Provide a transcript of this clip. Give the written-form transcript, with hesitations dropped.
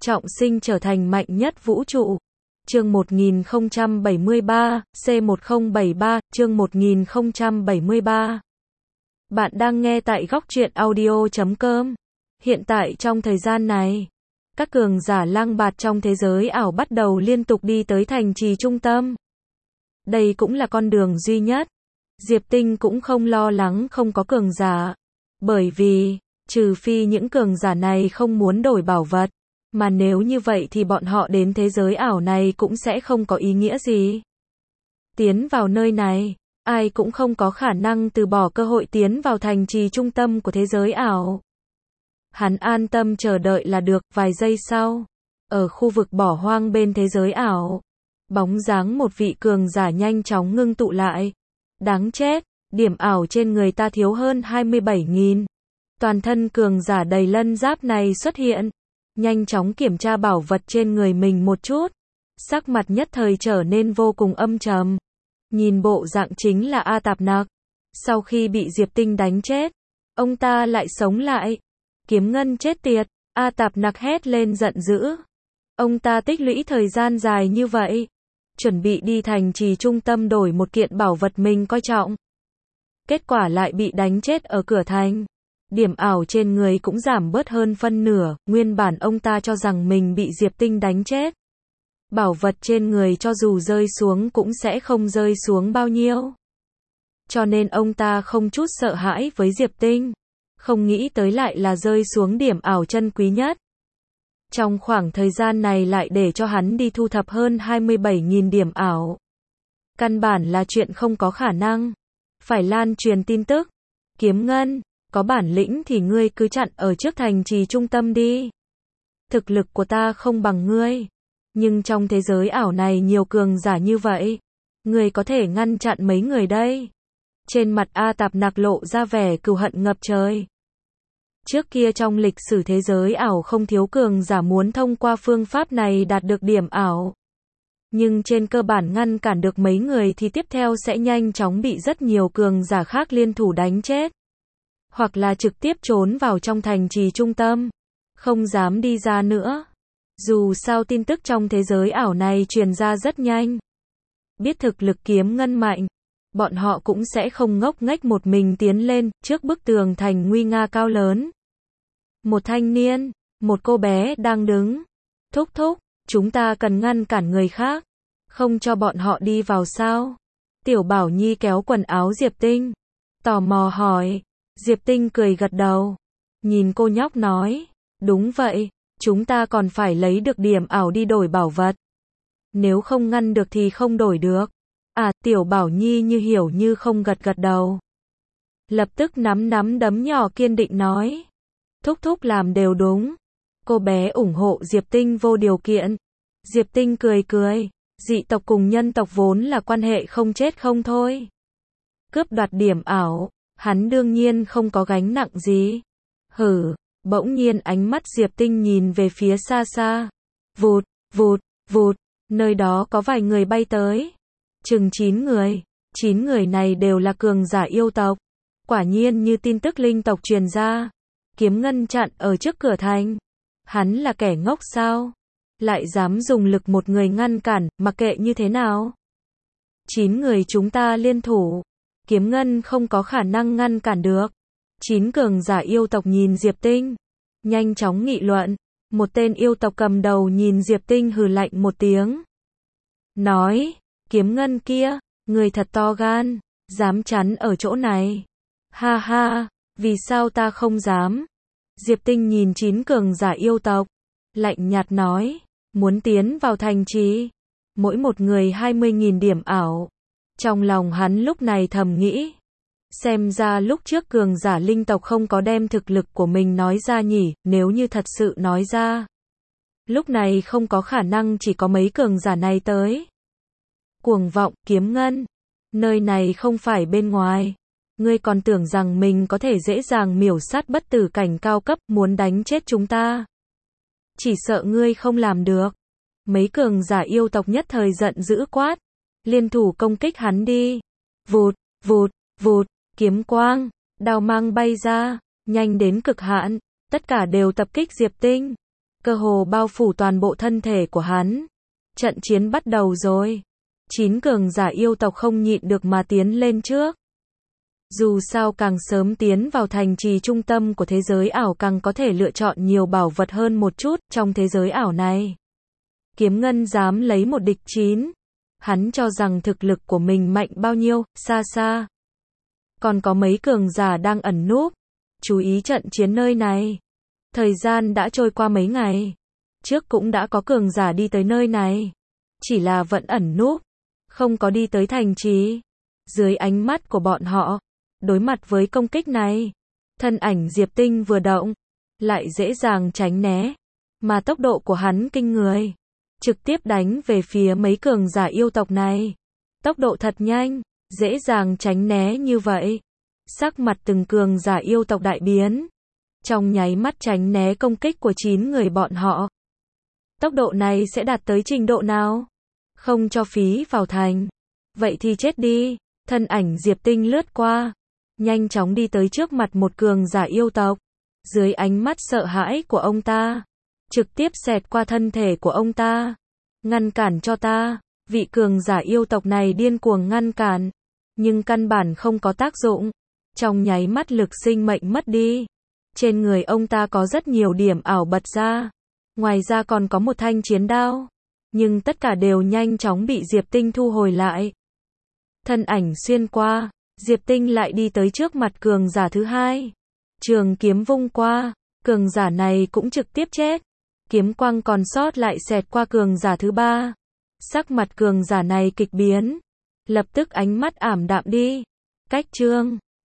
trọng sinh trở thành mạnh nhất vũ trụ. Chương 1073, C1073, chương 1073. Bạn đang nghe tại góc truyện audio.com. Hiện tại trong thời gian này, các cường giả lang bạt trong thế giới ảo bắt đầu liên tục đi tới thành trì trung tâm. Đây cũng là con đường duy nhất. Diệp Tinh cũng không lo lắng không có cường giả. Bởi vì, trừ phi những cường giả này không muốn đổi bảo vật. Mà nếu như vậy thì bọn họ đến thế giới ảo này cũng sẽ không có ý nghĩa gì. Tiến vào nơi này, ai cũng không có khả năng từ bỏ cơ hội tiến vào thành trì trung tâm của thế giới ảo. Hắn an tâm chờ đợi là được. Vài giây sau, ở khu vực bỏ hoang bên thế giới ảo, bóng dáng một vị cường giả nhanh chóng ngưng tụ lại. Đáng chết, điểm ảo trên người ta thiếu hơn 27.000. Toàn thân cường giả đầy lân giáp này xuất hiện. Nhanh chóng kiểm tra bảo vật trên người mình một chút. Sắc mặt nhất thời trở nên vô cùng âm trầm. Nhìn bộ dạng chính là A Tạp Nặc. Sau khi bị Diệp Tinh đánh chết, ông ta lại sống lại. Kiếm ngân chết tiệt, A Tạp Nặc hét lên giận dữ. Ông ta tích lũy thời gian dài như vậy, chuẩn bị đi thành trì trung tâm đổi một kiện bảo vật mình coi trọng. Kết quả lại bị đánh chết ở cửa thành. Điểm ảo trên người cũng giảm bớt hơn phân nửa, nguyên bản ông ta cho rằng mình bị Diệp Tinh đánh chết. Bảo vật trên người cho dù rơi xuống cũng sẽ không rơi xuống bao nhiêu. Cho nên ông ta không chút sợ hãi với Diệp Tinh. Không nghĩ tới lại là rơi xuống điểm ảo chân quý nhất. Trong khoảng thời gian này lại để cho hắn đi thu thập hơn 27.000 điểm ảo. Căn bản là chuyện không có khả năng. Phải lan truyền tin tức. Kiếm ngân, có bản lĩnh thì ngươi cứ chặn ở trước thành trì trung tâm đi. Thực lực của ta không bằng ngươi. Nhưng trong thế giới ảo này nhiều cường giả như vậy. Ngươi có thể ngăn chặn mấy người đây. Trên mặt A Tạp Nặc lộ ra vẻ cừu hận ngập trời. Trước kia trong lịch sử thế giới ảo không thiếu cường giả muốn thông qua phương pháp này đạt được điểm ảo. Nhưng trên cơ bản ngăn cản được mấy người thì tiếp theo sẽ nhanh chóng bị rất nhiều cường giả khác liên thủ đánh chết. Hoặc là trực tiếp trốn vào trong thành trì trung tâm. Không dám đi ra nữa. Dù sao tin tức trong thế giới ảo này truyền ra rất nhanh. Biết thực lực kiếm ngân mạnh. Bọn họ cũng sẽ không ngốc nghếch một mình tiến lên trước bức tường thành nguy nga cao lớn. Một thanh niên, một cô bé đang đứng. Thúc thúc, chúng ta cần ngăn cản người khác. Không cho bọn họ đi vào sao? Tiểu Bảo Nhi kéo quần áo Diệp Tinh. Tò mò hỏi. Diệp Tinh cười gật đầu. Nhìn cô nhóc nói. Đúng vậy, chúng ta còn phải lấy được điểm ảo đi đổi bảo vật. Nếu không ngăn được thì không đổi được. À, Tiểu Bảo Nhi như hiểu như không gật gật đầu. Lập tức nắm đấm nhỏ kiên định nói. Thúc thúc làm đều đúng. Cô bé ủng hộ Diệp Tinh vô điều kiện. Diệp Tinh cười cười. Dị tộc cùng nhân tộc vốn là quan hệ không chết không thôi. Cướp đoạt điểm ảo, hắn đương nhiên không có gánh nặng gì. Hử, bỗng nhiên ánh mắt Diệp Tinh nhìn về phía xa xa. Vụt, vụt, vụt, nơi đó có vài người bay tới. Chừng 9 người. 9 người này đều là cường giả yêu tộc. Quả nhiên như tin tức linh tộc truyền ra. Kiếm ngân chặn ở trước cửa thành. Hắn là kẻ ngốc sao? Lại dám dùng lực một người ngăn cản, mặc kệ như thế nào? 9 người chúng ta liên thủ. Kiếm ngân không có khả năng ngăn cản được. 9 cường giả yêu tộc nhìn Diệp Tinh. Nhanh chóng nghị luận. Một tên yêu tộc cầm đầu nhìn Diệp Tinh hừ lạnh một tiếng. Nói, kiếm ngân kia, người thật to gan, dám chắn ở chỗ này. Ha ha, vì sao ta không dám? Diệp Tinh nhìn 9 cường giả yêu tộc. Lạnh nhạt nói, muốn tiến vào thành trì. Mỗi một người 20.000 điểm ảo. Trong lòng hắn lúc này thầm nghĩ. Xem ra lúc trước cường giả linh tộc không có đem thực lực của mình nói ra nhỉ, nếu như thật sự nói ra. Lúc này không có khả năng chỉ có mấy cường giả này tới. Cuồng vọng, kiếm ngân. Nơi này không phải bên ngoài. Ngươi còn tưởng rằng mình có thể dễ dàng miểu sát bất tử cảnh cao cấp muốn đánh chết chúng ta. Chỉ sợ ngươi không làm được. Mấy cường giả yêu tộc nhất thời giận dữ quát. Liên thủ công kích hắn đi. Vụt, vụt, vụt, kiếm quang, đao mang bay ra, nhanh đến cực hạn, tất cả đều tập kích Diệp Tinh. cơ hồ bao phủ toàn bộ thân thể của hắn. Trận chiến bắt đầu rồi. 9 cường giả yêu tộc không nhịn được mà tiến lên trước. Dù sao càng sớm tiến vào thành trì trung tâm của thế giới ảo càng có thể lựa chọn nhiều bảo vật hơn một chút trong thế giới ảo này. Kiếm Ngân dám lấy một địch 9. Hắn cho rằng thực lực của mình mạnh bao nhiêu, xa xa. Còn có mấy cường giả đang ẩn núp. Chú ý trận chiến nơi này. Thời gian đã trôi qua mấy ngày. Trước cũng đã có cường giả đi tới nơi này. Chỉ là vẫn ẩn núp. Không có đi tới thành trì. Dưới ánh mắt của bọn họ. Đối mặt với công kích này. Thân ảnh Diệp Tinh vừa động. Lại dễ dàng tránh né. Mà tốc độ của hắn kinh người. Trực tiếp đánh về phía mấy cường giả yêu tộc này. Tốc độ thật nhanh. Dễ dàng tránh né như vậy. Sắc mặt từng cường giả yêu tộc đại biến. Trong nháy mắt tránh né công kích của 9 người bọn họ. Tốc độ này sẽ đạt tới trình độ nào? Không cho phí vào thành. Vậy thì chết đi. Thân ảnh Diệp Tinh lướt qua. Nhanh chóng đi tới trước mặt một cường giả yêu tộc. Dưới ánh mắt sợ hãi của ông ta. Trực tiếp xẹt qua thân thể của ông ta. Ngăn cản cho ta. Vị cường giả yêu tộc này điên cuồng ngăn cản. Nhưng căn bản không có tác dụng. Trong nháy mắt lực sinh mệnh mất đi. Trên người ông ta có rất nhiều điểm ảo bật ra. Ngoài ra còn có một thanh chiến đao. Nhưng tất cả đều nhanh chóng bị Diệp Tinh thu hồi lại. Thân ảnh xuyên qua. Diệp Tinh lại đi tới trước mặt cường giả thứ hai. Trường kiếm vung qua. Cường giả này cũng trực tiếp chết. Kiếm quang còn sót lại xẹt qua cường giả thứ ba. Sắc mặt cường giả này kịch biến. Lập tức ánh mắt ảm đạm đi. Cách chương